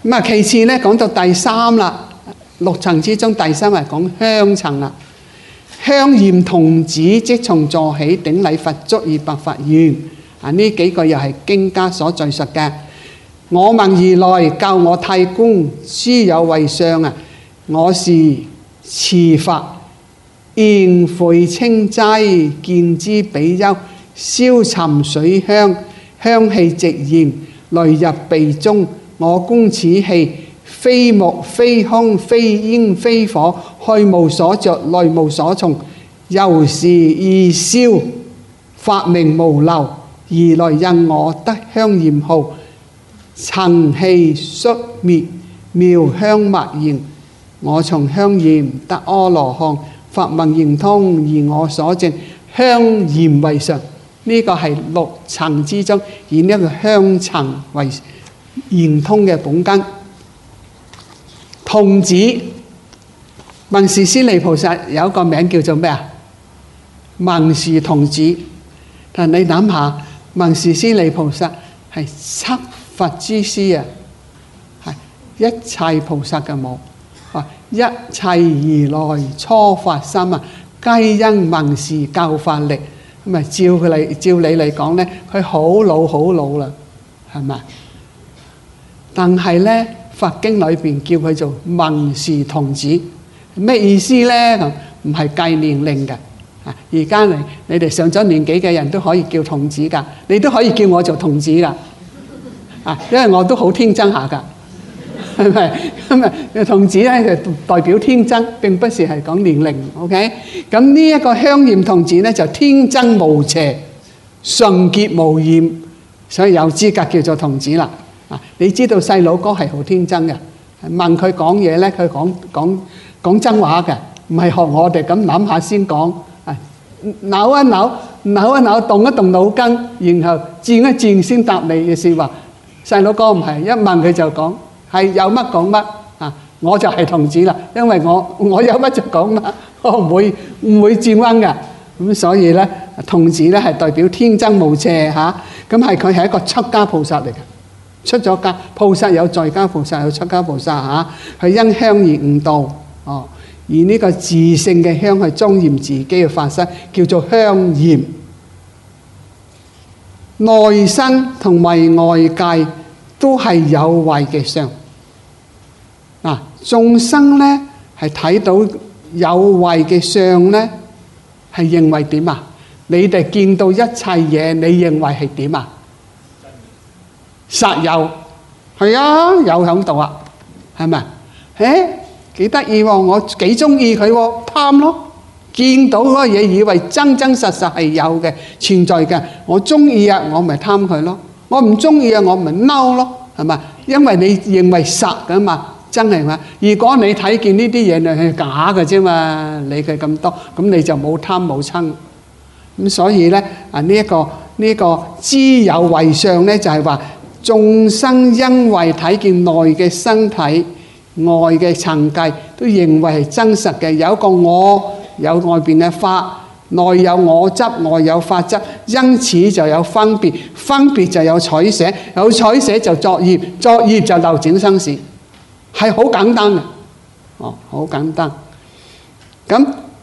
咁啊，其次咧講到第三啦，六層之中第三係講香層啦。香嚴童子即從座起，頂禮佛足以白發願。啊，呢幾個又係經家所敘述嘅。我聞而來，教我太公，諸有為相啊！我是持法，現悔清齋，見之比丘，燒沉水香，香氣直燃，雷入鼻中。我供此器，非木非空非煙非火，去無所着，來無所從，由是意燒，法名無漏，而來印我得香焰號，塵氣熄滅，妙香默然。我從香焰得阿羅漢，法問言通，而我所證香焰為上。呢個係六層之中以呢一個香層為言通嘅本根。童子文殊師利菩薩有一個名叫做咩啊？文殊童子。但你諗下，文殊師利菩薩係七佛之師啊，係一切菩薩嘅母。一切如來初發心啊，皆因文殊教法力。咁啊，照你嚟講咧，佢好老啦，係咪？但係咧，佛經裏邊叫佢做文殊童子，咩意思咧？唔係計年齡嘅。而家你哋上咗年紀嘅人都可以叫童子噶，你都可以叫我做童子噶。因為我都好天真下噶。係咪？咁啊，童子咧就代表天真，並不是係講年齡。OK， 咁呢一個香嚴童子咧就天真無邪、純潔無染，所以有資格叫做童子啦。你知道細佬哥係好天真嘅，問佢講嘢咧，佢講真話嘅，唔係學我哋咁諗下先講。扭一扭，動一動腦筋，然後轉一轉先答你嘅説話。細佬哥唔係，一問佢就講。係有乜講乜啊！我就係童子啦，因為我有乜就講乜，我唔會轉彎㗎。咁所以咧，童子咧係代表天真無邪嚇。咁佢係一個出家菩薩嚟嘅，出咗家菩薩有在家菩薩有出家菩薩嚇。佢因香而悟道哦，而呢個自性嘅香係莊嚴自己嘅法身，叫做香嚴。內身同埋外界都係有為嘅相。眾生咧係睇到有為嘅相咧，係認為點啊？你哋見到一切嘢，你認為係點啊？實有，係啊，有響度啊，係咪？幾得意喎！我幾中意佢喎，貪咯。見到嗰個嘢，以為真實係有嘅存在嘅，我中意啊，我咪貪佢咯；我唔中意啊，我咪嬲咯，係咪？因為你認為實㗎嘛。真係嘛？如果你睇見呢啲嘢係假嘅啫嘛，理佢咁多，咁你就冇貪冇嗔。咁所以咧呢個知有為相咧，就係話眾生因為睇見內嘅身體、外嘅層計，都認為係真實嘅。有一個我，有外邊嘅法，內有我執，外有法執，因此就有分別，分別就有取捨，有取捨就作業，作業就流轉生死。係好簡單嘅，好簡單。咁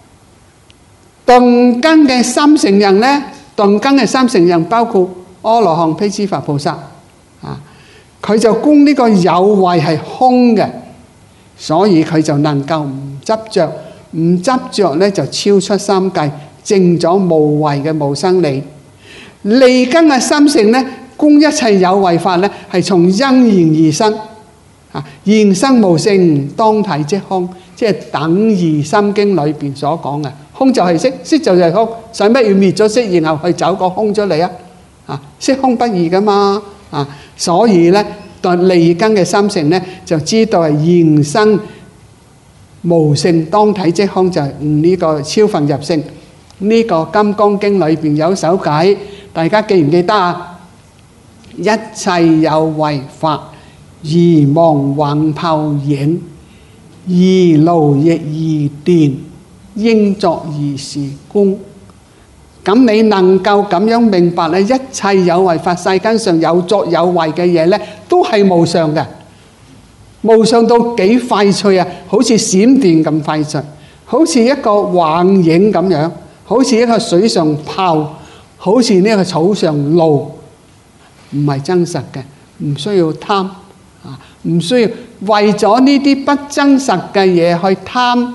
頓根嘅三乘人咧，頓根嘅三乘人包括阿羅漢、辟支佛菩薩啊，佢就供呢個有為係空嘅，所以佢就能夠唔執着，唔執着咧就超出三界，證咗無為嘅無生理。利根嘅三乘咧，供一切有為法咧，係從因緣而生。現生無性，當體即空，即係等於心經裏邊所講嘅空就係色，色就係空，使乜要滅咗色，然後去走個空出嚟啊？色空不二噶嘛所以咧，對利根嘅三乘咧，就知道係現生無性，當體即空，就係呢個超分入性。呢個金剛經裏邊有首偈，大家記唔記得啊？一切有為法，如夢幻泡影，如露亦如電，應作如是觀。咁你能夠咁樣明白咧，一切有為法，世間上有作有為嘅嘢咧，都係無常嘅。 無上到幾快脆啊！好似閃電咁快脆，好似一個幻影咁樣，好似一個水上泡，好似呢個草上露，唔係真實嘅，唔需要貪啊！唔需要為咗呢啲不真實嘅嘢去貪，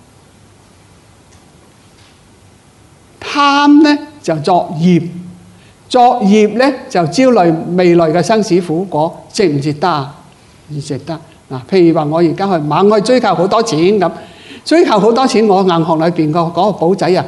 貪呢就作業，作業呢就焦慮未來嘅生死苦果，值唔值得啊？唔值得嗱。譬如話我而家去猛去追求好多錢咁，追求好多錢，我銀行裏邊個嗰個簿仔啊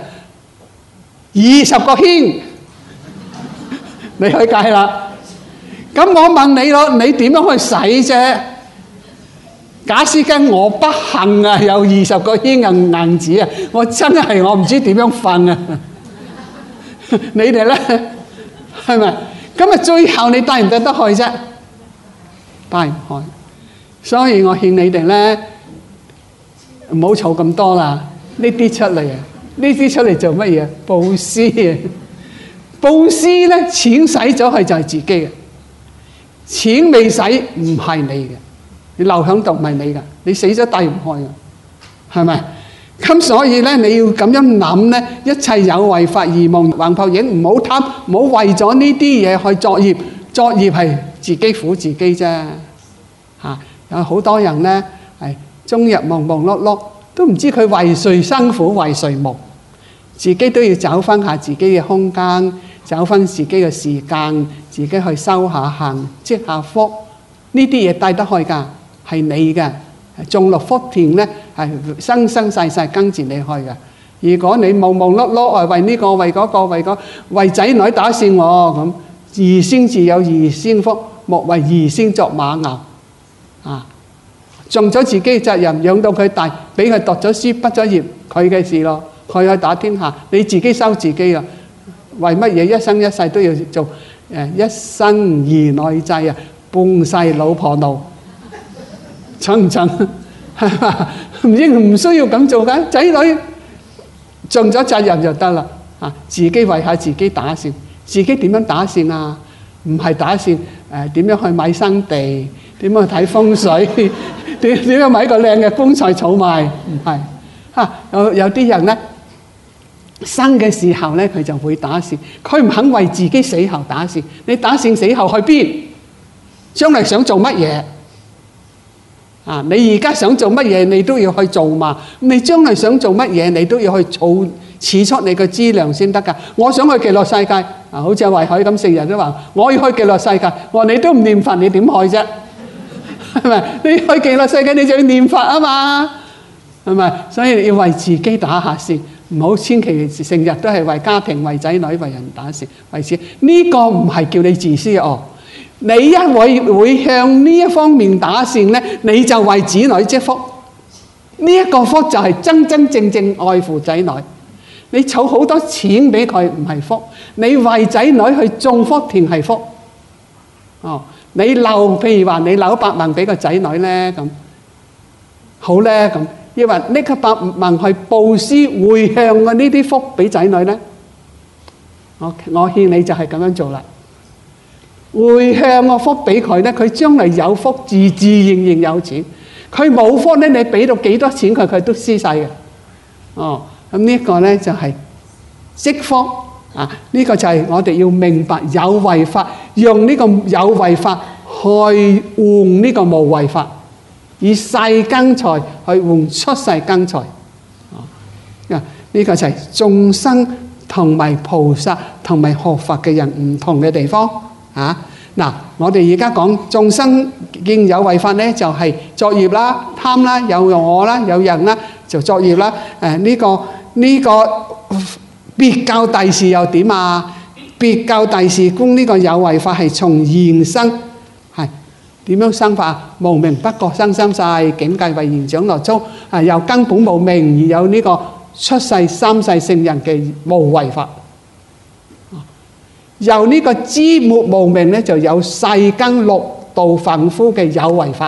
，20個圈，你去計啦。咁我問你咯，你點樣去使啫？假使跟我不幸啊，有20個圈嘅銀紙啊，我真係我唔知點樣瞓啊！你哋咧係咪？咁啊，最後你帶唔帶得去啫？帶唔去。所以我勸你哋咧，唔好儲咁多啦，呢啲出嚟啊，呢啲出嚟做乜嘢？布施啊！布施咧，錢使咗去就係自己嘅，錢未使唔係你嘅，你留響度唔係你噶，你死咗帶唔去嘅，係咪？咁所以咧，你要咁樣諗咧，一切有為法而無橫泡影，唔好貪，唔好為咗呢啲嘢去作業，作業係自己苦自己啫。嚇，有好多人咧係終日忙忙碌碌，都唔知佢為誰辛苦為誰忙，自己都要找翻下自己嘅空間，找翻自己嘅時間，自己去修下行，積下福，呢啲嘢帶得去㗎，係你嘅。種落福田咧，係生生世世跟住你去嘅。如果你忙忙碌碌啊，為呢個為嗰個為仔女打算我咁，兒孫自有兒孫福，莫為兒孫作馬牛啊！盡咗自己嘅責任，養到佢大，俾佢讀咗書畢咗業，佢嘅事咯，佢去打天下，你自己收自己啊！為乜嘢一生一世都要做一生兒女制啊，半世老婆奴？蠢唔蠢？係嘛？唔需要咁做㗎，仔女盡咗責任就得啦。啊，自己為下自己打算，自己點樣打算啊？唔係打算點樣去買生地，點樣去睇風水，點樣買個靚嘅棺材儲埋？唔係嚇，有啲人咧生嘅時候咧，佢就會打算，佢唔肯為自己死後打算。你打算死後去邊？將來想做乜嘢？啊！你而家想做乜嘢，你都要去做嘛。你將來想做乜嘢，你都要去儲出你嘅資糧先得㗎。我想去極樂世界，啊，好似慧海咁，成日都話我要去極樂世界。我話你都唔念佛，你點去啫？係咪？你去極樂世界，你就要念佛啊嘛。係咪？所以要為自己打下算，唔好千祈成日都係為家庭、為仔女、為人打算。為此呢個唔係叫你自私哦。你一會向呢一方面打算咧，你就為子女積福。呢一個福就係真真正正愛護仔女。你儲好多錢俾佢唔係福，你為仔女去種福田係福。哦，你譬如話你留100萬俾個仔女咧，咁好咧，咁抑或搦個100萬去布施回向嘅呢啲福俾仔女咧，我勸你就係咁樣做啦。回向個福俾佢咧，佢將來有福，自然然有錢。佢冇福咧，你俾到幾多錢佢，佢都施晒嘅。哦，咁呢個咧就係積福啊！呢個就係我哋要明白有為法，用呢個有為法去換呢個無為法，以世間財去換出世間財。啊，呢個就係眾生同埋菩薩同埋學佛嘅人唔同嘅地方。嗱，我哋而家講眾生見有為法咧，就係作業啦、貪啦、有我啦、有人啦，就作業啦。呢個別教大士又點啊？別教大士觀呢個有為法係從現生，係點樣生法？無明不覺生三世，境界為現長樂觸。由根本無明而有呢個出世三世聖人嘅無為法。由呢個知末無明咧，就有世間六道凡夫嘅有為法。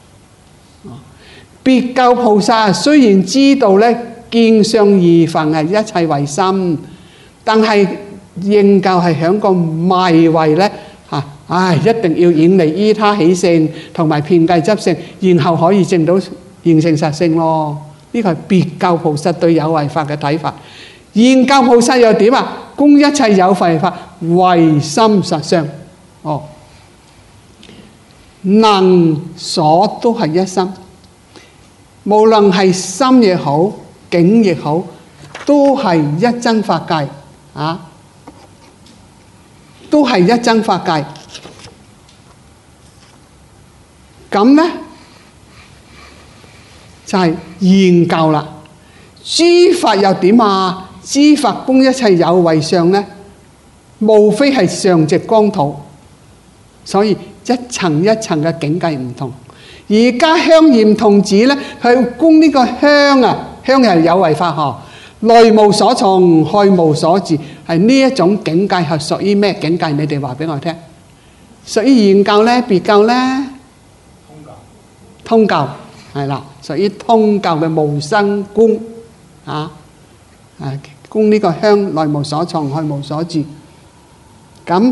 別教菩薩雖然知道咧見相二分係一切唯心，但係仍舊係響個迷為咧一定要遠離依他起性同埋遍計執性，然後可以證到現性實性咯。呢個係別教菩薩對有為法嘅睇法。現教菩薩又點啊？觀一切有為法唯心實相。能所都係一心，無論係心亦好，境亦好，都係一真法界都係一真法界。咁呢就係現教啦。諸法又點啊？諸法觀一切有為相呢，無非係上寂光土，所以一層一層嘅境界唔同。而家香嚴童子呢，去觀呢個香香係有為法嗬，內無所從，去無所住，係呢一種境界係屬於咩境界？你哋話俾我聽。屬於現教呢？別教呢？通教係啦，屬於通教嘅無生觀觀呢個香內無所從，去無所住。咁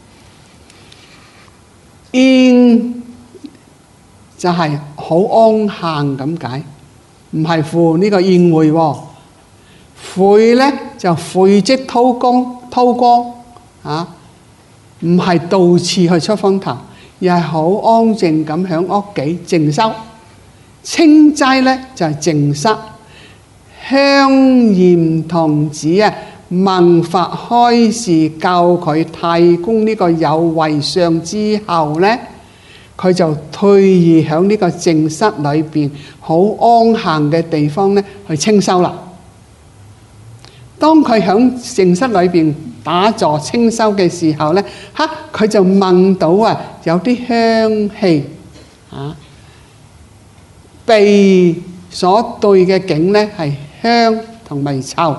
現就係好安閒咁解，唔係附呢個現會喎。會呢就會即韜光唔係到處去出風頭，而係好安靜咁喺屋企靜修。清齋呢就係靜室。香嚴童子聞法開示教佢諦觀呢個有為相之後呢，佢就退而喺呢個靜室裏邊好安閒嘅地方呢去清修啦。當佢喺靜室裏邊打坐清修嘅時候呢，佢就聞到有啲香氣鼻所對嘅境呢係香同埋臭。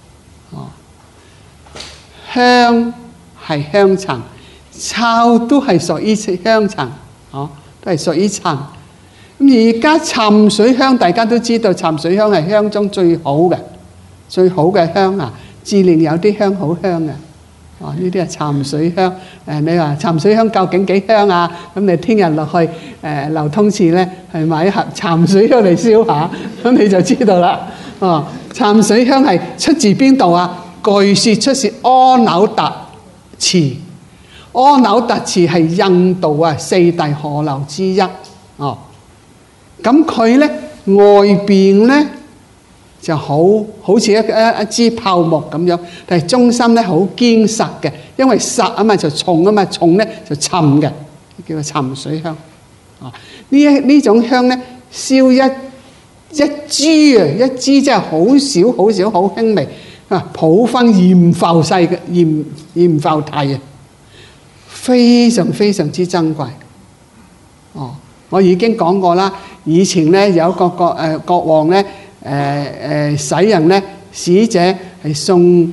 香係香塵，臭都係屬於香塵，都係屬於塵。咁而家沉水香，大家都知道沉水香係香中最好嘅香自然有啲香好香嘅。呢啲係沉水香。你話沉水香究竟幾香啊？咁你聽日落去流通寺呢，去買一盒沉水香嚟燒下，咁你就知道啦。沉水香係出自邊度啊？據說出自阿耨特池。阿耨特池係印度四大河流之一。咁佢呢外邊呢就好似一支泡沫咁樣，但係中心呢好堅實嘅，因為實嘛就重嘛，重呢就沉嘅，叫做沉水香。呢種香呢燒一支一支即係好少好輕微普分鹽浮細嘅鹽浮提非常非常之珍貴。我已經講過啦，以前呢有一個國王呢使人呢使者係送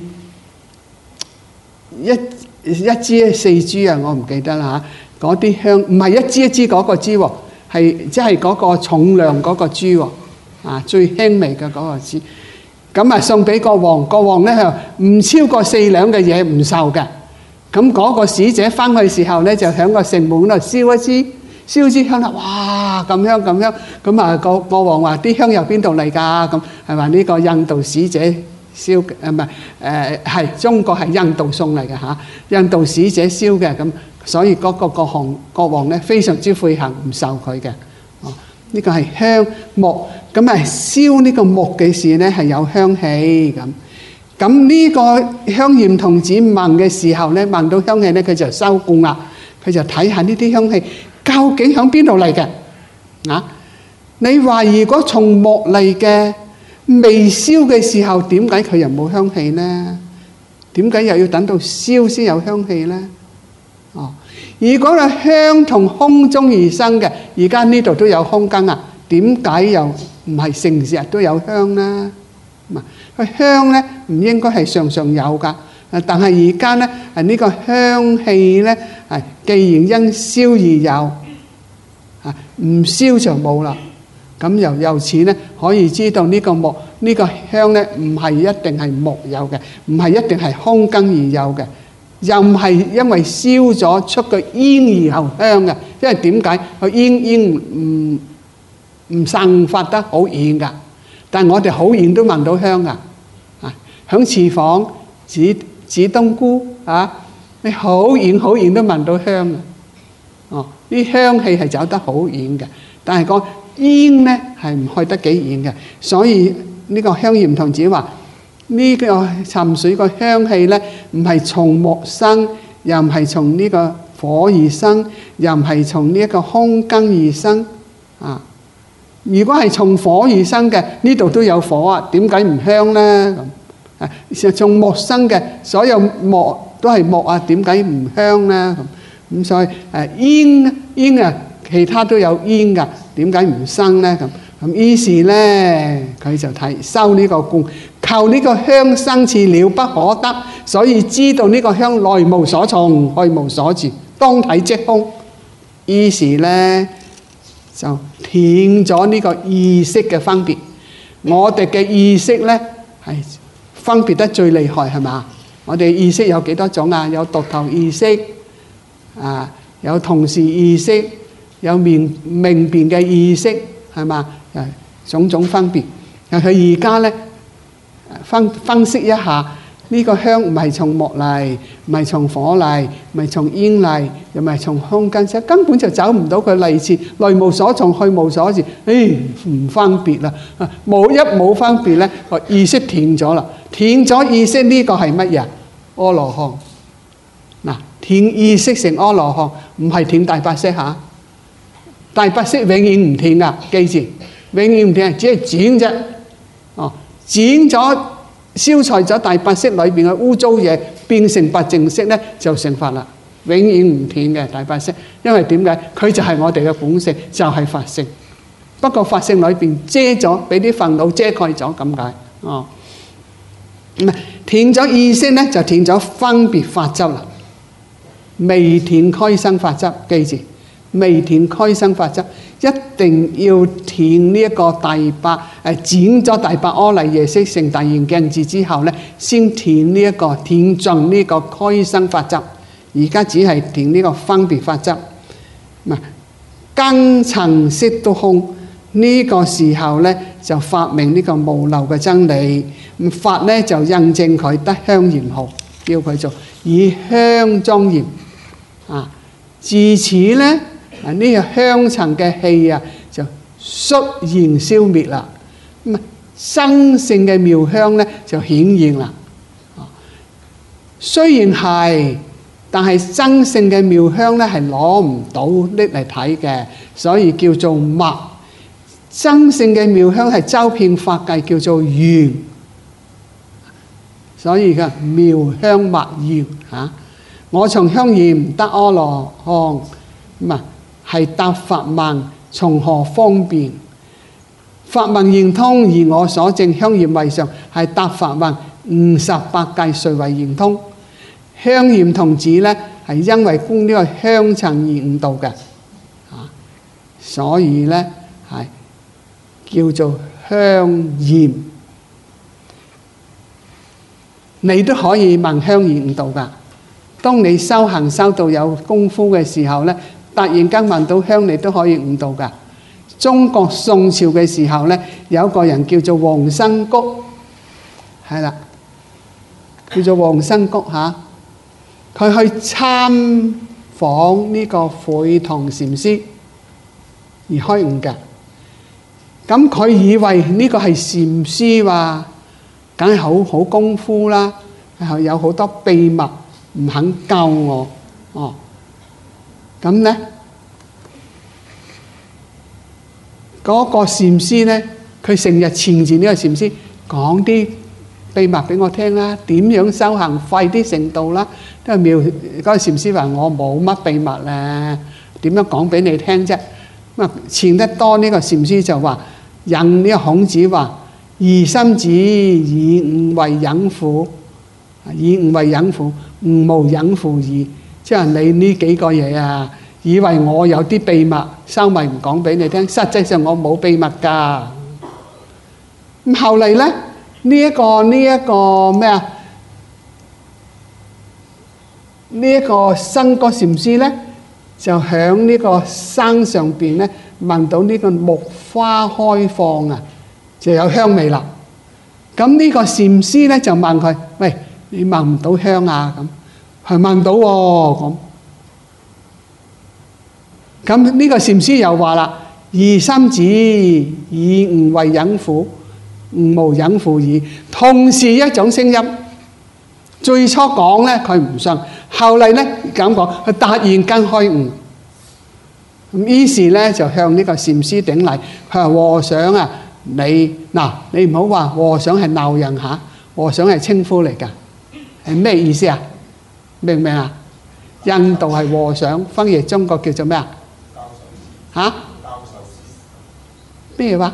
一支四支我唔記得啦嗰啲香唔係一支一支嗰個支喎，係即係嗰個重量嗰個支喎。最輕微嘅嗰個支，咁送俾國王。國王呢唔超過4兩嘅嘢唔受嘅。咁嗰個使者翻去時候呢，就喺個城門度燒支香啦。哇，咁香咁香。咁國王話：啲香由邊度嚟㗎？咁係話呢個印度使者燒嘅，唔係係中國係印度送嚟嘅印度使者燒嘅。咁所以嗰個國王呢非常之悔恨，唔受佢嘅。呢個係香木。咁燒呢個木嘅事呢係有香氣咁。咁呢個香嚴童子聞嘅時候呢，聞到香氣呢，佢就收供啦。佢就睇下呢啲香氣究竟響邊度嚟嘅。你話如果從木嚟嘅，未燒嘅時候，點解佢又冇香氣呢？點解又要等到燒先有香氣呢？如果係香同空中而生嘅，而家呢度都有空間點解又唔係成日都有香呢？佢香呢唔應該係常常有㗎，但係而家呢呢個香氣呢既然因燒而有，唔燒就冇啦。咁由此呢可以知道呢個木呢個香呢唔係一定係木有嘅，唔係一定係空間而有嘅。 又唔係因為燒咗出個煙而後香嘅。因為點解個煙唔散發得好遠㗎？但係我哋好遠都聞到香㗎。響廚房煮冬菇你好遠好遠都聞到香啊！啲香氣係走得好遠嘅，但係個煙咧係唔去得幾遠嘅。所以呢個香鹽童子話：呢個沉水個香氣咧，唔係從木生，又唔係從呢個火而生，又唔係從呢一個空根而生啊！如果係從火而生嘅，呢度都有火啊，點解唔香咧？咁實從木生嘅，所有木都係木啊，點解唔香咧？咁所以煙啊，其他都有煙㗎，點解唔生咧？咁於是咧，佢就修呢個觀，求呢個香生似了不可得，所以知道呢個香來無所從，去無所住，當體即空。於是咧就斷咗呢個意識嘅分別。我哋嘅意識咧係分別得最厲害，係嘛？我哋意識有幾多種啊？有獨頭意識有同時意識，有明辨嘅意識，係嘛？種種分別。佢而家咧分析一下，呢個香唔係從木嚟，唔係從火嚟，唔係從煙嚟，又唔係從空根生，根本就走唔到佢嚟處，來無所從，去無所住。唔分別啦，冇分別咧，個意識斷咗啦，斷咗意識呢個係乜嘢？阿羅漢。嗱，斷意識成阿羅漢，唔係斷大白色嚇。大白色永遠唔斷噶，記住，永遠唔斷，只係剪啫。剪咗消除咗大白色裏邊嘅污糟嘢，變成白淨色咧，就成佛啦。永遠唔斷嘅大白色，因為點解？佢就係我哋嘅本性，就係法性。不過法性裏邊遮咗，俾啲煩惱遮蓋咗咁解。唔係斷咗意識咧，就斷咗分別法執啦。未斷開生法執，記住，未斷開生法執，一定要斷呢一個第八剪咗第八阿賴耶識成大圓鏡智之後咧，先斷呢一個斷盡呢個開生法執。而家只係斷呢個分別法執。根塵識都空，呢個時候咧就發明呢個無漏嘅真理。法咧就印證佢得香嚴號，叫佢做以香莊嚴。自此咧呢個香塵嘅氣就率然消滅啦。生性嘅妙香咧就顯現啦。雖然係，但係生性嘅妙香咧係攞唔到拎嚟睇嘅，所以叫做密。生性嘅妙香係周遍法界，叫做圓。所以嘅妙香密圓我從香嚴得阿羅漢，係答法問，從何方便？法問圓通，而我所證香嚴為上，係答法問58界誰為圓通？香嚴童子咧係因為觀呢個香塵而悟道嘅，所以咧係叫做香嚴。你都可以問香而悟道噶。當你修行修到有功夫嘅時候咧，突然間聞到香，你都可以悟道噶。中國宋朝嘅時候咧，有一個人叫做黃生谷，係啦，叫做黃生谷佢去參訪呢個悔堂禪師而開悟嘅。咁佢以為呢個係禪師話，梗係好功夫啦，有好多秘密唔肯教我。咁咧嗰個禪師咧，佢成日纏住呢個禪師講啲秘密俾我聽啦，點樣修行快啲成道啦。都係妙嗰個禪師話：我冇乜秘密咧，點樣講俾你聽啫？纏得多呢個禪師就話引呢個孔子話：疑心子以吾為隱乎？以吾為隱乎？吾無隱乎矣。即係你呢幾個嘢以為我有啲秘密收埋唔講俾你聽，實際上我冇秘密㗎。咁後嚟咧，呢一個咩呢一個生果禪師咧，就喺呢個山上邊咧，聞到呢個木花開放啊，就有香味啦。咁呢個禪師咧就問佢：喂，你聞唔到香啊？咁係聞到喎。咁呢個禪師又話啦：二三子以吾為隱乎？吾無隱乎矣。同是一種聲音。最初講咧佢唔信，後嚟咧咁講，佢突然間開悟。咁於是咧就向呢個禪師頂禮，佢話：和尚啊，你唔好話和尚係鬧人嚇，和尚係稱呼嚟㗎，係咩意思啊？明唔明啊？印度係和尚，翻譯中國叫做咩啊？嚇？咩話？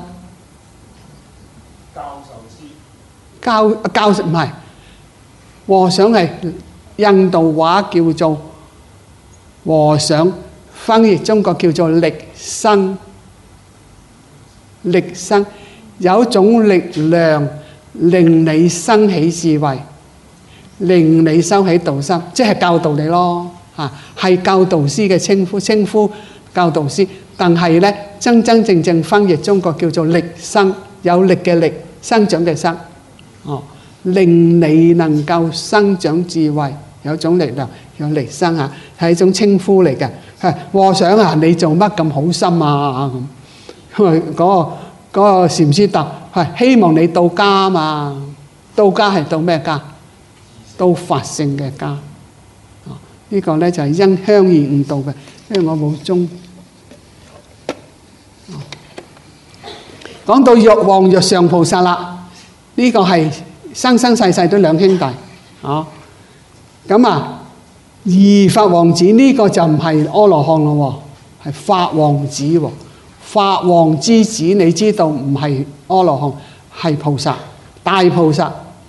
教唔係和尚，係印度話叫做和尚，翻譯中國叫做力生。力生有種力量令你生起智慧，令你生起道心，即係教導你咯嚇，係教導師嘅稱呼教導師。但係咧真正翻譯中國叫做力生，有力嘅力，生長嘅生，令你能夠生長智慧，有種力量，有力生嚇，係一種稱呼嚟嘅。和尚啊，你做乜咁好心啊？咁因為嗰個禪師答：係希望你到家啊嘛。到家係到咩家？到法性嘅家。呢個咧就係因香而悟道嘅，因為我冇鐘。講到藥王藥上菩薩啦，呢個係生世世都兩兄弟。咁二法王子呢個就唔係阿羅漢咯，係法王子喎。法王之子你知道唔係阿羅漢，係菩薩，大菩薩。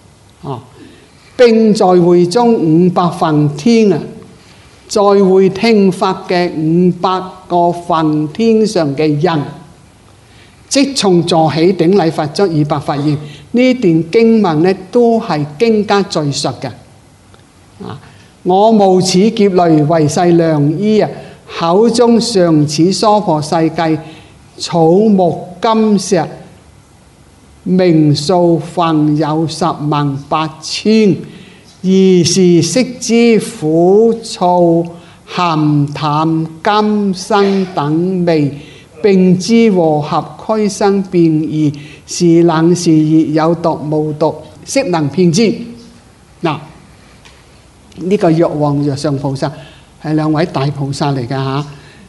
並在會中500分天啊，在會聽法嘅500個分天上嘅人，即從座起頂禮佛足以白發言。呢段經文咧都係經家敘述嘅。我無此劫雷為世良醫啊，口中常此娑婆世界草木金石，名數分有10萬8千，而是悉知苦燥鹹淡甘辛等味，並知和合俱生變異，是冷是熱，有毒無毒，悉能遍知。呢個藥王藥上菩薩係兩位大菩薩嚟㗎嚇。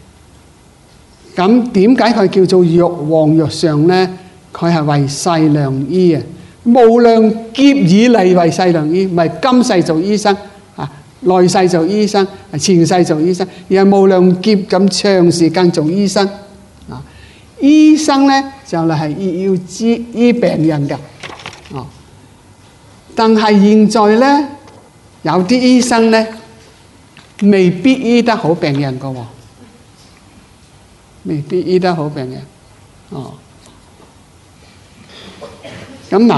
咁點解佢叫做藥王藥上呢？佢係為世良醫啊！無量劫以嚟為世良醫，唔係今世做醫生啊，來世做醫生，前世做醫生，而係無量劫咁長時間做醫生啊！醫生呢就係要治醫病人㗎。但係現在呢，有啲醫生呢未必醫得好病人㗎喎，未必醫得好病人。咁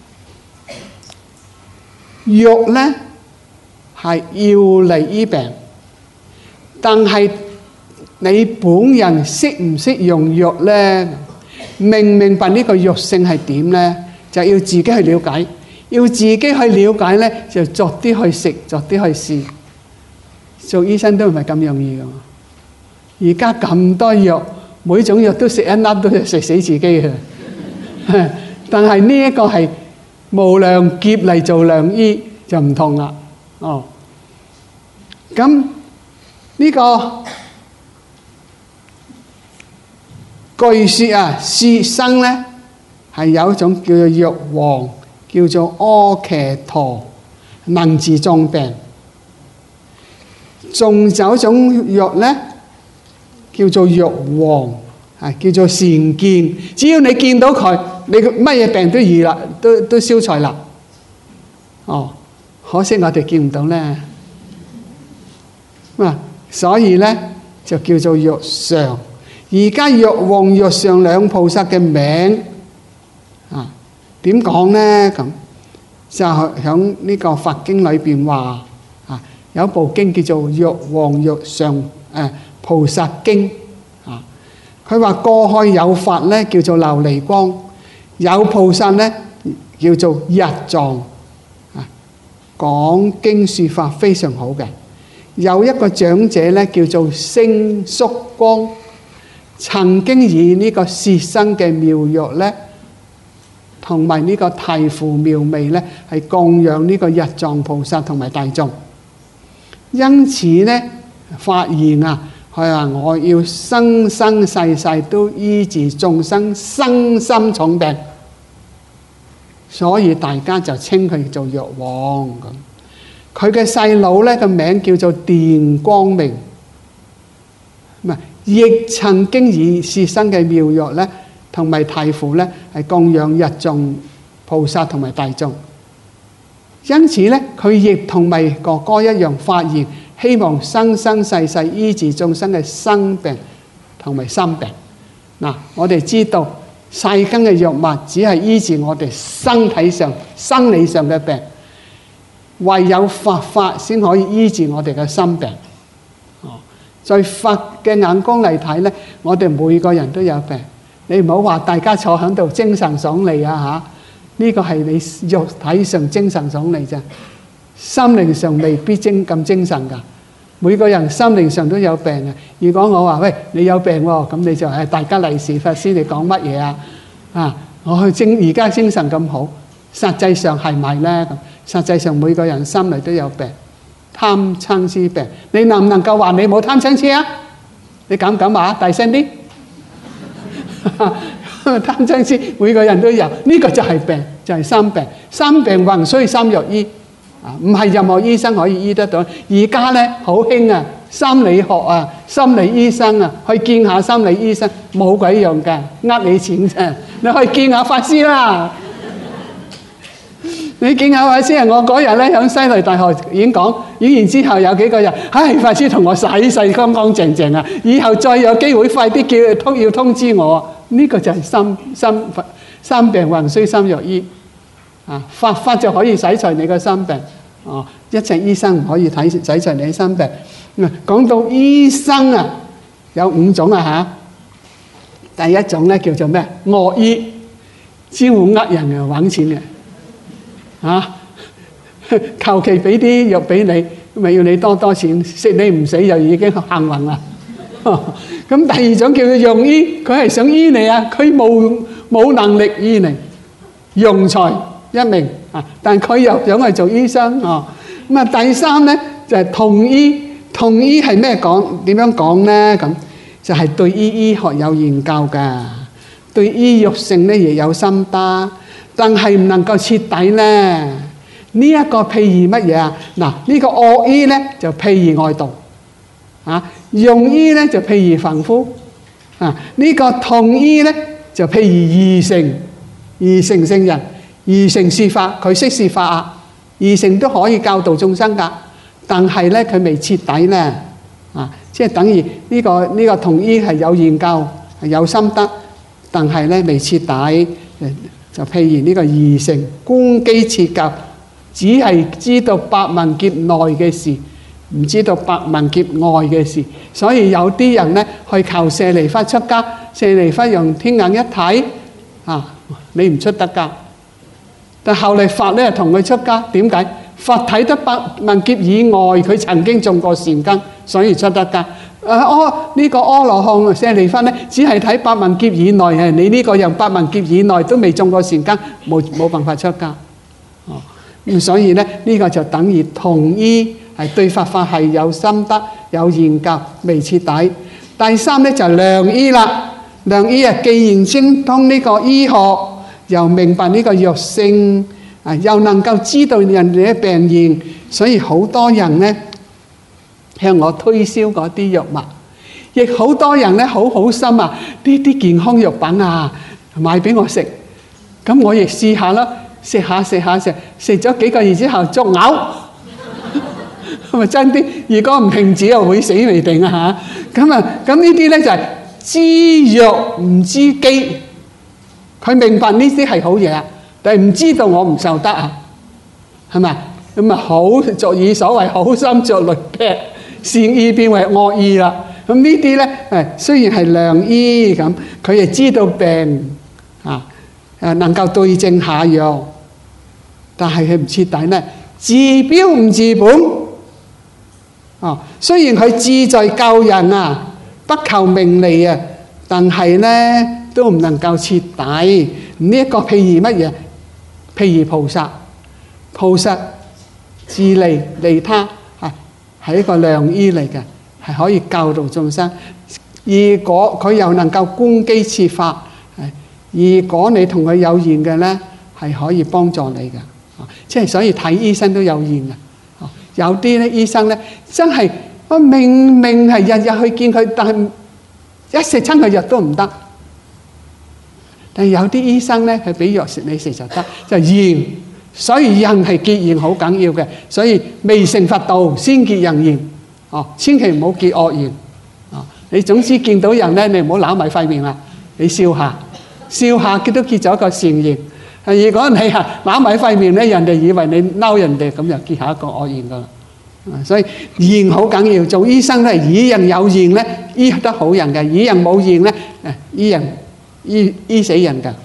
藥呢係要嚟醫病，但係你本人識唔識用藥呢？明唔明白呢個藥性係點呢？就要自己去了解。要自己去了解呢，就逐啲去食，逐啲去試。做醫生都唔係咁容易㗎。而家咁多藥，每種藥都食一粒都食死自己嘅。但係呢一個係無量劫嚟做良醫就唔同啦。咁呢個據說啊，薛生呢係有一種叫做藥王，叫做阿伽陀，能治重病。仲有一種藥呢，叫做藥王，叫做善見。只要你見到佢，你乜嘢病都易啦，都消除啦。可惜我哋見唔到呢。所以呢就叫做藥上。而家藥王藥上兩菩薩嘅名點講呢？咁就響呢個佛經裏邊話有部經叫做《藥王藥上菩薩經》啊。佢話過去有法咧叫做琉璃光，有菩薩咧叫做日藏啊。講經説法非常好嘅。有一個長者咧叫做星宿光，曾經以呢個攝生嘅妙藥咧，同埋呢個提符妙味咧，係供養呢個日藏菩薩同埋大眾。因此咧，發願啊，佢話我要生生世世都醫治眾生身心重病，所以大家就稱佢做藥王咁。佢嘅細佬咧個名叫做電光明，唔係亦曾經以攝生嘅妙藥咧，同埋提符咧係供養日藏菩薩同埋大眾。因此咧，佢亦同埋哥哥一樣發願，希望生生世世醫治眾生嘅生病同埋心病。嗱，我哋知道世間嘅藥物只係醫治我哋身體上、生理上嘅病。唯有佛法先可以醫治我哋嘅心病。在佛嘅眼光嚟睇咧，我哋每個人都有病。你唔好話大家坐喺度精神爽利啊嚇，呢個係你肉體上精神爽利啫，心靈上未必咁精神㗎。每個人心靈上都有病嘅。如果我話喂，你有病喎，咁你就大家利是法師你講乜嘢啊？啊，我而家精神咁好，實際上係咪咧？實際上每個人心裏都有病，貪嗔痴病。你能唔能夠話你冇貪嗔痴啊？你敢唔敢話？大聲啲！貪嗔痴每個人都有，呢個就係病，就係心病。心病還需心藥醫啊，唔係任何醫生可以醫得到。而家咧好興啊，心理學啊，心理醫生啊，去見下心理醫生冇鬼用㗎，呃你錢啫。你可以見下法師啦。你見下法師啊！我嗰日咧喺西麗大學演講，演完之後有幾個人，法師同我洗洗乾乾淨淨啊！以後再有機會快啲要通知我。呢個就係心病還需心藥醫啊！佛法就可以洗除你個心病哦。一切醫生唔可以洗除你心病。講到醫生啊，有5種啊嚇。第一種咧叫做咩？惡醫，專門呃人嘅揾錢嘅。求其俾啲藥俾你，咪要你多錢，食你唔死就已經幸運啦。咁第二種叫做庸醫，佢係想醫你啊，佢冇能力醫你，庸才一名啊，但佢又想去做醫生哦。咁啊，第三咧就係統醫，統醫係咩講？點樣講咧？咁就係對醫學有研究㗎，對醫藥性咧亦有心得。但係唔能夠徹底咧，呢一個譬如乜嘢啊？嗱，呢個惡醫咧就譬如外道啊，庸醫咧就譬如凡夫啊，呢個統醫咧就譬如二乘聖人，二乘說法，佢識說法啊，二乘都可以教導眾生㗎，但係咧佢未徹底咧啊，即係等於呢個統醫係有研究係有心得，但係咧未徹底。就譬如呢個二乘觀機切教，只係知道百萬劫內嘅事，唔知道百萬劫外嘅事。所以有啲人咧去求舍利弗出家，舍利弗用天眼一睇啊，你唔出得家。但後嚟佛咧同佢出家，點解？佛睇得百萬劫以外，佢曾經種過善根，所以出得家。呢個阿羅漢舍利弗咧，只係睇百萬劫以內嘅，你呢個人百萬劫以內都未種過善根，冇辦法出家。咁所以咧，呢個就等於統醫係對佛法係有心得、有研究、未徹底。第三咧就係良醫啦，良醫啊，既然精通呢個醫學，又明白呢個藥性啊，又能夠知道人哋嘅病源，所以好多人咧向我推銷嗰啲藥物，亦好多人咧好好心啊，呢啲健康藥品啊，買俾我食，咁我亦試下啦，食咗幾個月之後作嘔，係咪真啲？如果唔停止又會死未定啊嚇！咁呢啲咧就係知藥唔知機，佢明白呢啲係好嘢啊，但係唔知道我唔受得啊，係咪？ 咁啊好俗語所謂好心着雷劈，善意變為惡意啦。咁呢啲咧雖然係良醫咁，佢亦知道病能夠對症下藥，但係佢唔徹底咧，治標唔治本。雖然佢志在救人啊，不求名利啊，但係咧都唔能夠徹底。呢一個譬如乜嘢？譬如菩薩，菩薩自利利他係一個良醫嚟嘅，係可以教導眾生。如果佢又能夠觀機設法，如果你同佢有緣嘅咧，係可以幫助你嘅。即係所以睇醫生都有緣嘅。有啲咧醫生咧真係我明明係日日去見佢，但係一食親佢藥都唔得。但係有啲醫生咧，佢俾藥食你食就得，就緣。所以人係結緣好緊要嘅，所以未成佛道先結人緣。千祈唔好結惡緣。你總之見到人咧，你唔好揦埋塊面啦，你笑下，笑下佢都結咗一個善緣。如果你係揦埋塊面咧，人哋以為你嬲人哋，咁就結下一個惡緣噶啦。所以緣好緊要，做醫生咧，與人有緣咧，醫得好人嘅；與人冇緣咧，醫死人嘅。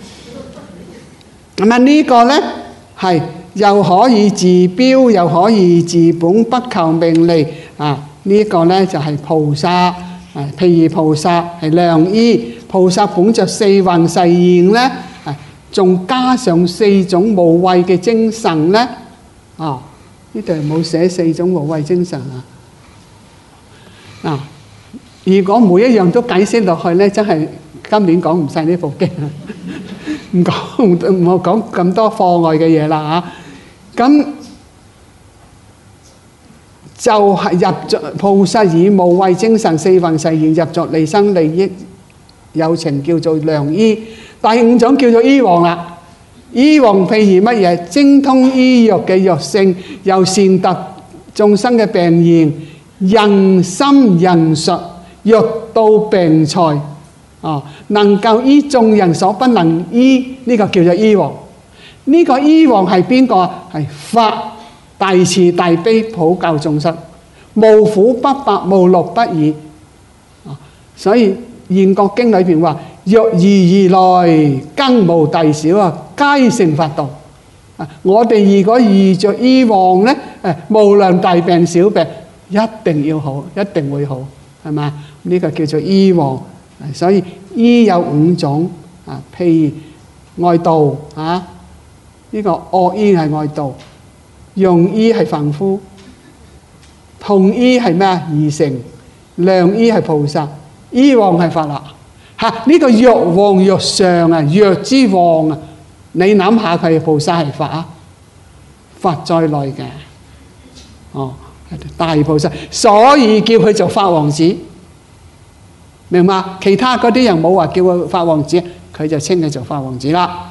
咁呢個咧係又可以治標，又可以治本，不求名利。呢個咧就係菩薩。譬如菩薩係良醫，菩薩本着四弘誓願咧，仲加上四種無畏嘅精神咧。呢度冇寫四種無畏精神啊！如果每一樣都解釋落去咧，真係今年講唔晒呢部經，唔好講咁多課外嘅嘢啦嚇。咁就係入咗菩薩以無畏精神四弘誓願入咗利生利益有情，叫做良醫。第五種叫做醫王啦。醫王譬如乜嘢？精通醫藥嘅藥性，又善達眾生嘅病源，仁心仁術，藥到病除。能夠醫眾人所不能醫，呢個叫做醫王。呢個醫王係邊個？係佛，大慈大悲普救眾生，無苦不白，無樂不已。所以現覺經裏邊話：若如來更無大小皆成佛道。我哋如果遇着醫王咧，無論大病小病，一定要好，一定會好，係嘛？呢個叫做醫王。所以醫有五種譬如外道呢個惡醫係外道，庸醫係凡夫，同醫係咩啊？二乘，良醫係菩薩，醫王係佛啦。呢個藥王藥上藥之王你諗下佢係菩薩係佛佛在內嘅，大菩薩，所以叫佢做法王子，明嘛？其他嗰啲人冇話叫佢法王子，佢就稱佢做法王子啦。